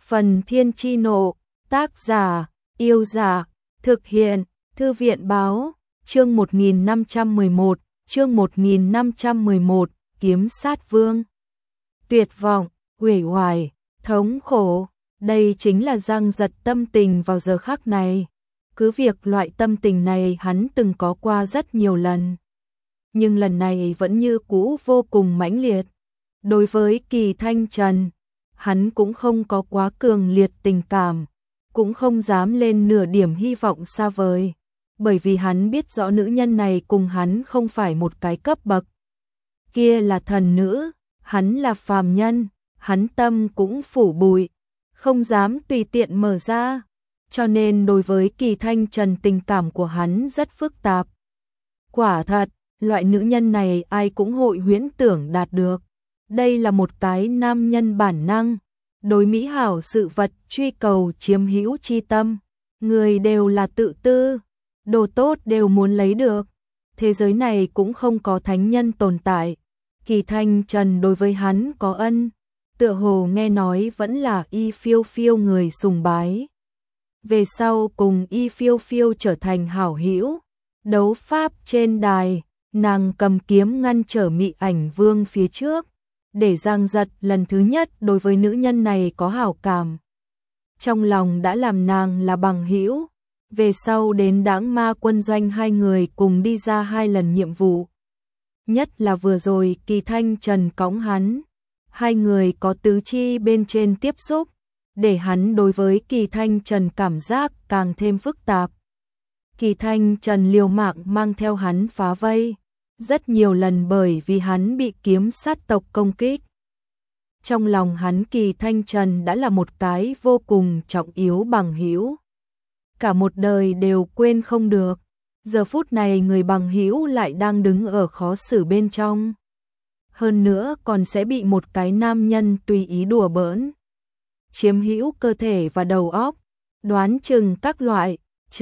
Phần Thiên Chi Nộ, tác giả, Yêu Giả, thực hiện, Thư viện Báo, chương 1511, chương 1511, Kiếm Sát Vương. Tuyệt vọng, uể oải, thống khổ, đây chính là Giang Giật tâm tình vào giờ khắc này. Cứ việc loại tâm tình này hắn từng có qua rất nhiều lần, nhưng lần này vẫn như cũ vô cùng mãnh liệt. Đối với Kỳ Thanh Trần, hắn cũng không có quá cường liệt tình cảm, cũng không dám lên nửa điểm hy vọng xa vời, bởi vì hắn biết rõ nữ nhân này cùng hắn không phải một cái cấp bậc. Kia là thần nữ, hắn là phàm nhân, hắn tâm cũng phủ bụi, không dám tùy tiện mở ra, cho nên đối với Kỳ Thanh Trần tình cảm của hắn rất phức tạp. Quả thật, loại nữ nhân này ai cũng hội huyễn tưởng đạt được. Đây là một cái nam nhân bản năng, đối mỹ hảo sự vật truy cầu chiếm hữu chi tâm. Người đều là tự tư, đồ tốt đều muốn lấy được. Thế giới này cũng không có thánh nhân tồn tại. Kỳ Thanh Trần đối với hắn có ân, tựa hồ nghe nói vẫn là Y Phiêu Phiêu người sùng bái. Về sau cùng Y Phiêu Phiêu trở thành hảo hữu, đấu pháp trên đài, nàng cầm kiếm ngăn trở Mị Ảnh Vương phía trước, để Giang Giật lần thứ nhất đối với nữ nhân này có hảo cảm. Trong lòng đã làm nàng là bằng hữu, về sau đến Đãng Ma Quân Doanh hai người cùng đi ra 2 lần nhiệm vụ. Nhất là vừa rồi Kỳ Thanh Trần cõng hắn, hai người có tứ chi bên trên tiếp xúc, để hắn đối với Kỳ Thanh Trần cảm giác càng thêm phức tạp. Kỳ Thanh Trần liều mạng mang theo hắn phá vây, rất nhiều lần bởi vì hắn bị kiếm sát tộc công kích. Trong lòng hắn Kỳ Thanh Trần đã là một cái vô cùng trọng yếu bằng hữu. Cả một đời đều quên không được, giờ phút này người bằng hữu lại đang đứng ở khó xử bên trong. Hơn nữa còn sẽ bị một cái nam nhân tùy ý đùa bỡn, chiếm hữu cơ thể và đầu óc, đoán chừng các loại,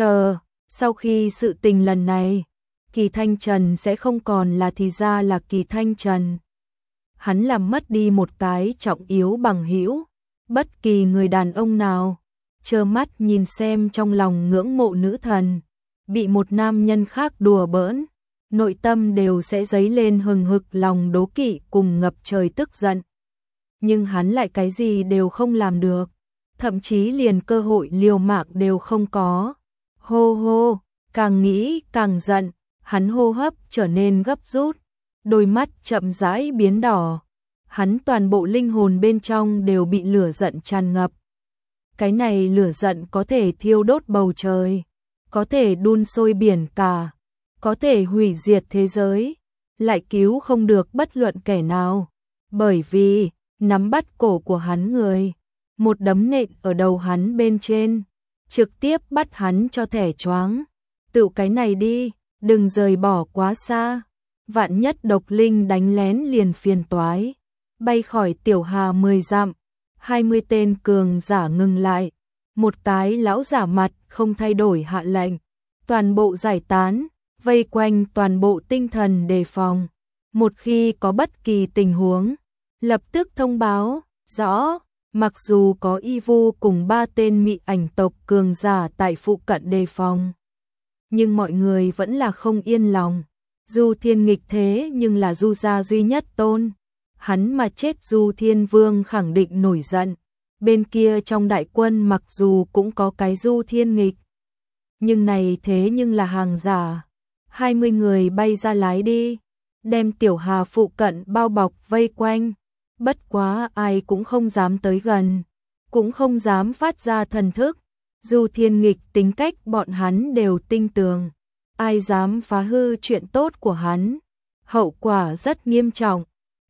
sau khi sự tình lần này, Kỳ Thanh Trần sẽ không còn là thì ra là Kỳ Thanh Trần. Hắn làm mất đi một cái trọng yếu bằng hữu, bất kỳ người đàn ông nào trơ mắt nhìn xem trong lòng ngưỡng mộ nữ thần bị một nam nhân khác đùa bỡn, nội tâm đều sẽ dấy lên hừng hực lòng đố kỵ cùng ngập trời tức giận. Nhưng hắn lại cái gì đều không làm được, thậm chí liền cơ hội liều mạng đều không có. Hô hô, càng nghĩ càng giận, hắn hô hấp trở nên gấp rút, đôi mắt chậm rãi biến đỏ, hắn toàn bộ linh hồn bên trong đều bị lửa giận tràn ngập. Cái này lửa giận có thể thiêu đốt bầu trời, có thể đun sôi biển cả, có thể hủy diệt thế giới, lại cứu không được bất luận kẻ nào, bởi vì nắm bắt cổ của hắn người, một đấm nện ở đầu hắn bên trên, trực tiếp bắt hắn cho thẻ choáng. Tự cái này đi, đừng rời bỏ quá xa, vạn nhất độc linh đánh lén liền phiền toái. Bay khỏi Tiểu Hà 10 dặm, 20 tên cường giả ngừng lại, một cái lão giả mặt không thay đổi hạ lệnh, toàn bộ giải tán, vây quanh toàn bộ tinh thần đề phòng. Một khi có bất kỳ tình huống, lập tức thông báo, rõ, mặc dù có Y Vu cùng 3 tên Mị Ảnh tộc cường giả tại phụ cận đề phòng, nhưng mọi người vẫn là không yên lòng. Du Thiên nghịch thế nhưng là Du gia duy nhất tôn, hắn mà chết Du Thiên Vương khẳng định nổi giận. Bên kia trong đại quân mặc dù cũng có cái Du Thiên nghịch, nhưng này thế nhưng là hàng giả. 20 người bay ra lái đi, đem Tiểu Hà phụ cận bao bọc vây quanh, bất quá ai cũng không dám tới gần, cũng không dám phát ra thần thức. Du Thiên nghịch tính cách bọn hắn đều tinh tường, ai dám phá hư chuyện tốt của hắn, hậu quả rất nghiêm trọng.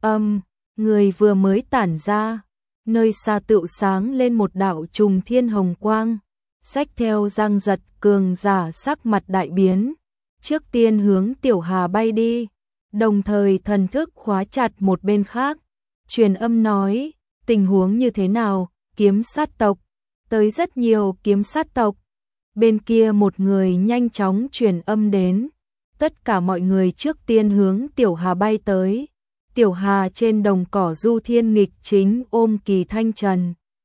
Người vừa mới tản ra, nơi xa tựu sáng lên một đạo trùng thiên hồng quang, xách theo Giang Giật cường giả sắc mặt đại biến, trước tiên hướng Tiểu Hà bay đi, đồng thời thần thức khóa chặt một bên khác, truyền âm nói, tình huống như thế nào, kiếm sát tộc, tới rất nhiều kiếm sát tộc. Bên kia một người nhanh chóng truyền âm đến, tất cả mọi người trước tiên hướng Tiểu Hà bay tới. Tiểu Hà trên đồng cỏ Du Thiên nghịch chính ôm Kỳ Thanh Trần.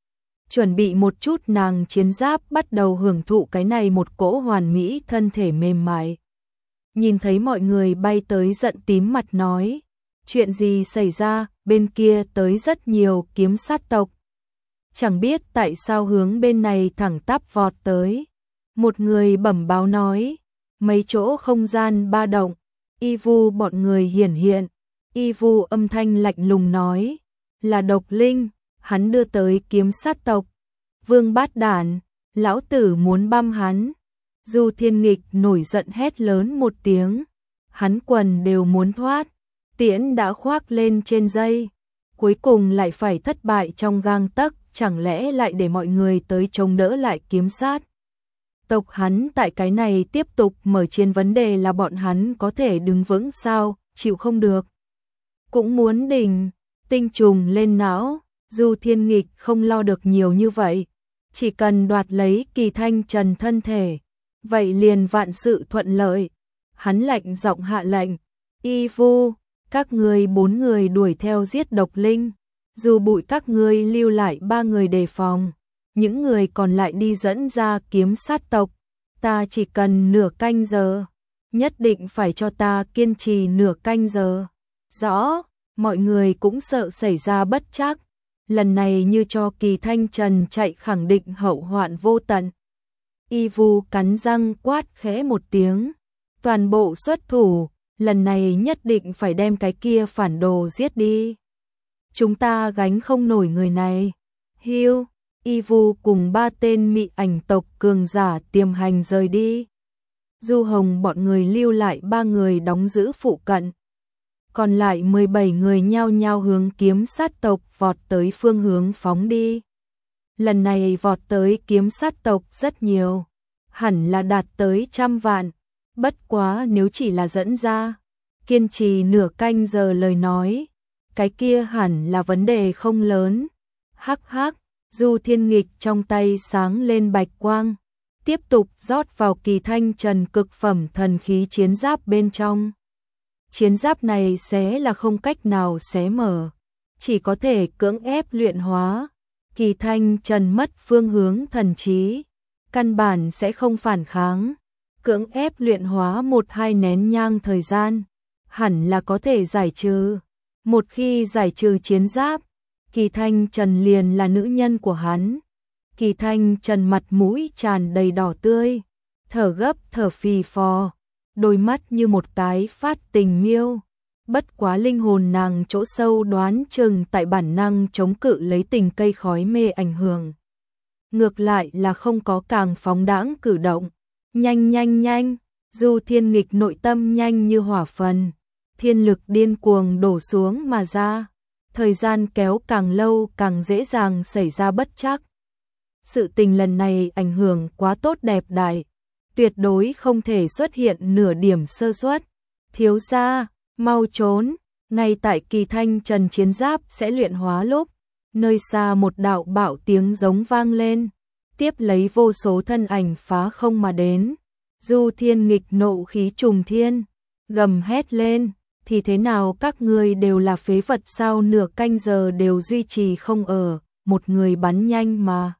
chuẩn bị một chút nàng chiến giáp bắt đầu hưởng thụ cái này một cỗ hoàn mỹ thân thể mềm mại. Nhìn thấy mọi người bay tới giận tím mặt nói, chuyện gì xảy ra, bên kia tới rất nhiều kiếm sát tộc. Chẳng biết tại sao hướng bên này thẳng tắp vọt tới. Một người bẩm báo nói, mấy chỗ không gian ba động, y vu bọn người hiển hiện. Y vu âm thanh lạnh lùng nói, là độc linh, hắn đưa tới kiếm sát tộc. Vương bát đản, lão tử muốn băm hắn. Du Thiên Nghịch nổi giận hét lớn một tiếng, hắn quần đều muốn thoát, tiễn đã khoác lên trên dây, cuối cùng lại phải thất bại trong gang tấc, chẳng lẽ lại để mọi người tới chống đỡ lại kiếm sát tộc hắn. Tại cái này tiếp tục mở chiến, vấn đề là bọn hắn có thể đứng vững sao, chịu không được. Cũng muốn đỉnh, tinh trùng lên não, Du Thiên Nghịch không lo được nhiều như vậy, chỉ cần đoạt lấy Kỳ Thanh Trần thân thể, vậy liền vạn sự thuận lợi. Hắn lạnh giọng hạ lệnh, y vu, các ngươi 4 người đuổi theo giết độc linh, dù bụi các ngươi lưu lại 3 người đề phòng, những người còn lại đi dẫn ra kiếm sát tộc, ta chỉ cần nửa canh giờ, nhất định phải cho ta kiên trì nửa canh giờ. Rõ, mọi người cũng sợ xảy ra bất trắc, lần này như cho Kỳ Thanh Trần chạy khẳng định hậu hoạn vô tận. Y vu cắn răng quát khẽ một tiếng, toàn bộ xuất thủ, lần này nhất định phải đem cái kia phản đồ giết đi. Chúng ta gánh không nổi người này. Hiu, Y vu cùng 3 tên mị ảnh tộc cường giả tiềm hành rời đi. Du Hồng bọn người lưu lại 3 người đóng giữ phụ cận. Còn lại 17 người nhao nhao hướng kiếm sát tộc vọt tới phương hướng phóng đi. Lần này vọt tới kiếm sát tộc rất nhiều, hẳn là đạt tới 100 vạn. Bất quá nếu chỉ là dẫn ra, kiên trì nửa canh giờ lời nói, cái kia hẳn là vấn đề không lớn. Hắc hắc, Du Thiên Nghịch trong tay sáng lên bạch quang, tiếp tục rót vào Kỳ Thanh Trần cực phẩm thần khí chiến giáp bên trong. Chiến giáp này xé là không cách nào xé mở, chỉ có thể cưỡng ép luyện hóa. Kỳ Thanh Trần mất phương hướng thần trí, căn bản sẽ không phản kháng, cưỡng ép luyện hóa 1-2 nén nhang thời gian, hẳn là có thể giải trừ. Một khi giải trừ chiến giáp, Kỳ Thanh Trần liền là nữ nhân của hắn. Kỳ Thanh Trần mặt mũi tràn đầy đỏ tươi, thở gấp thở phì phò, đôi mắt như một cái phát tình miêu. Bất quá linh hồn nàng chỗ sâu đoán chừng tại bản năng chống cự lấy tình cây khói mê ảnh hưởng. Ngược lại là không có càng phóng đãng cử động. Nhanh nhanh nhanh, Du Thiên Nghịch nội tâm nhanh như hỏa phần, thiên lực điên cuồng đổ xuống mà ra. Thời gian kéo càng lâu càng dễ dàng xảy ra bất trắc. Sự tình lần này ảnh hưởng quá tốt đẹp đại, tuyệt đối không thể xuất hiện nửa điểm sơ suất. Thiếu gia, mau trốn, ngay tại Kỳ Thanh Trần chiến giáp sẽ luyện hóa lúc, nơi xa một đạo bạo tiếng giống vang lên, tiếp lấy vô số thân ảnh phá không mà đến. Du Thiên Nghịch nộ khí trùng thiên, gầm hét lên, thì thế nào các ngươi đều là phế vật sao, nửa canh giờ đều duy trì không ở, một người bắn nhanh mà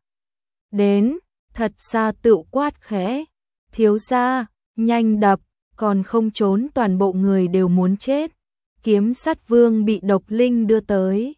đến, thật xa tựu quát khẽ, thiếu gia, nhanh đập, còn không trốn toàn bộ người đều muốn chết. Kiếm sát vương bị độc linh đưa tới.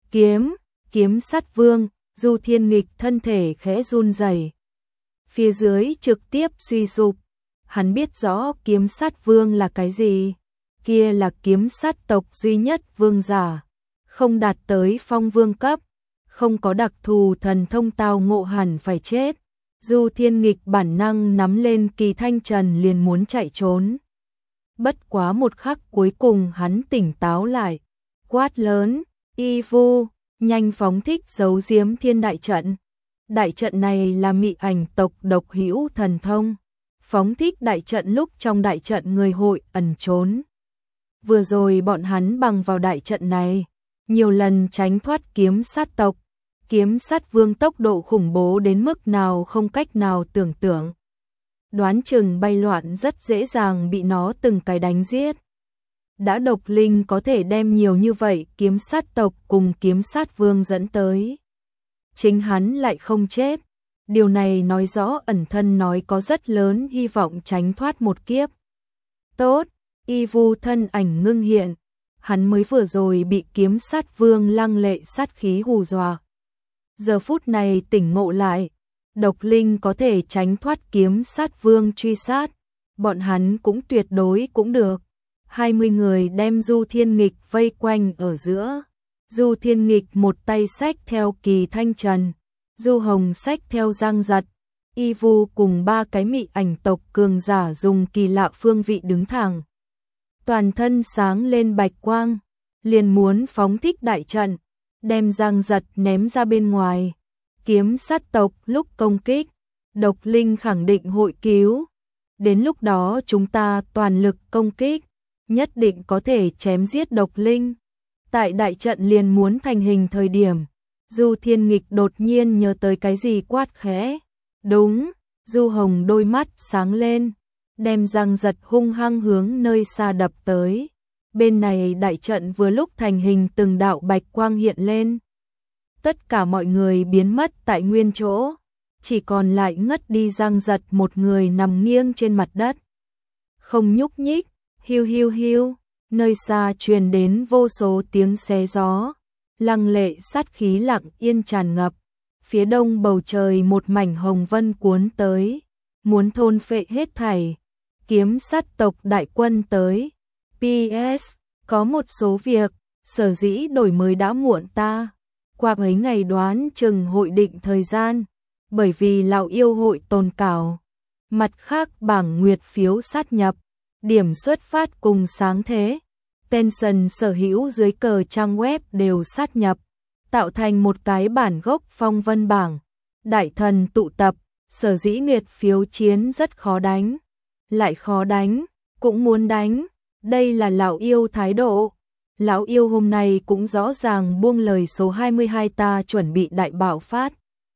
Kiếm sát vương, Du Thiên Nghịch thân thể khẽ run rẩy, phía dưới trực tiếp suy sụp. Hắn biết rõ kiếm sát vương là cái gì, kia là kiếm sát tộc duy nhất vương giả, không đạt tới phong vương cấp, không có đặc thù thần thông tao ngộ hẳn phải chết. Du Thiên Nghịch bản năng nắm lên Kỳ Thanh Trần liền muốn chạy trốn. Bất quá một khắc cuối cùng hắn tỉnh táo lại, quát lớn, Y vu, nhanh phóng thích giấu giếm thiên đại trận. Đại trận này là mị ảnh tộc độc hữu thần thông, phóng thích đại trận lúc trong đại trận người hội ẩn trốn. Vừa rồi bọn hắn bằng vào đại trận này, nhiều lần tránh thoát kiếm sát tộc. Kiếm sát vương tốc độ khủng bố đến mức nào không cách nào tưởng tượng. Đoán chừng bay loạn rất dễ dàng bị nó từng cái đánh giết. Đã độc linh có thể đem nhiều như vậy kiếm sát tộc cùng kiếm sát vương dẫn tới. chính hắn lại không chết. Điều này nói rõ ẩn thân nói có rất lớn hy vọng tránh thoát một kiếp. Tốt, Y Vu thân ảnh ngưng hiện, hắn mới vừa rồi bị kiếm sát vương lăng lệ sát khí hù dọa. Giờ phút này tỉnh ngộ lại, độc linh có thể tránh thoát kiếm sát vương truy sát, bọn hắn cũng tuyệt đối cũng được. 20 người đem Du Thiên Nghịch vây quanh ở giữa. Du Thiên Nghịch một tay xách theo Kỳ Thanh Trần, Du Hồng xách theo Giang Giật, Y Vu cùng 3 cái mị ảnh tộc cường giả dùng kỳ lạ phương vị đứng thẳng. Toàn thân sáng lên bạch quang, liền muốn phóng thích đại trận, đem Giang Giật ném ra bên ngoài. Kiếm sát tộc lúc công kích, độc linh khẳng định hội cứu. Đến lúc đó chúng ta toàn lực công kích, nhất định có thể chém giết độc linh. Tại đại trận liền muốn thành hình thời điểm, Du Thiên Nghịch đột nhiên nhớ tới cái gì quát khẽ. Đúng, Du Hồng đôi mắt sáng lên, đem Giang Giật hung hăng hướng nơi xa đập tới. Bên này đại trận vừa lúc thành hình từng đạo bạch quang hiện lên. Tất cả mọi người biến mất tại nguyên chỗ, chỉ còn lại ngất đi Giang Giật một người nằm nghiêng trên mặt đất. Không nhúc nhích, hiu hiu hiu, nơi xa truyền đến vô số tiếng xé gió, lăng lệ sát khí lặng yên tràn ngập. Phía đông bầu trời một mảnh hồng vân cuốn tới, muốn thôn phệ hết thảy. Kiếm sát tộc đại quân tới. PS, có một số việc, sở dĩ đổi mới đã muộn ta. Qua mấy ngày đoán chừng hội định thời gian, bởi vì lão yêu hội tồn cảo. Mặt khác bảng nguyệt phiếu sát nhập, điểm xuất phát cùng sáng thế. Tencent sở hữu dưới cờ trang web đều sát nhập, tạo thành một cái bản gốc phong vân bảng. Đại thần tụ tập, sở dĩ nguyệt phiếu chiến rất khó đánh. Lại khó đánh, cũng muốn đánh, đây là lão yêu thái độ. Lão yêu hôm nay cũng rõ ràng buông lời số 22 ta chuẩn bị đại bạo phát.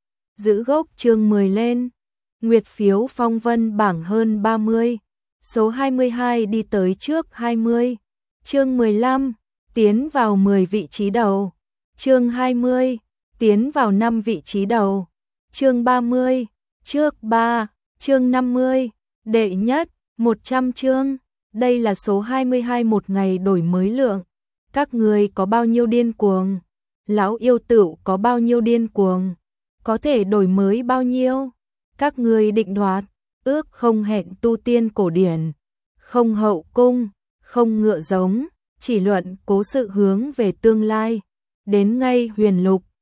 Giữ gốc chương 10 lên, nguyệt phiếu phong vân bảng hơn 30, số 22 đi tới trước 20. Chương 15, tiến vào 10 vị trí đầu. Chương 20, tiến vào 5 vị trí đầu. Chương 30, trước 3. Chương 50, đệ nhất, 100 chương. Đây là số 22 một ngày đổi mới lượng. Các người có bao nhiêu điên cuồng? Lão yêu tửu có bao nhiêu điên cuồng? Có thể đổi mới bao nhiêu? Các người định đoạt, ước không hẹn tu tiên cổ điển, không hậu cung, không ngựa giống, chỉ luận cố sự hướng về tương lai. Đến ngay huyền lục,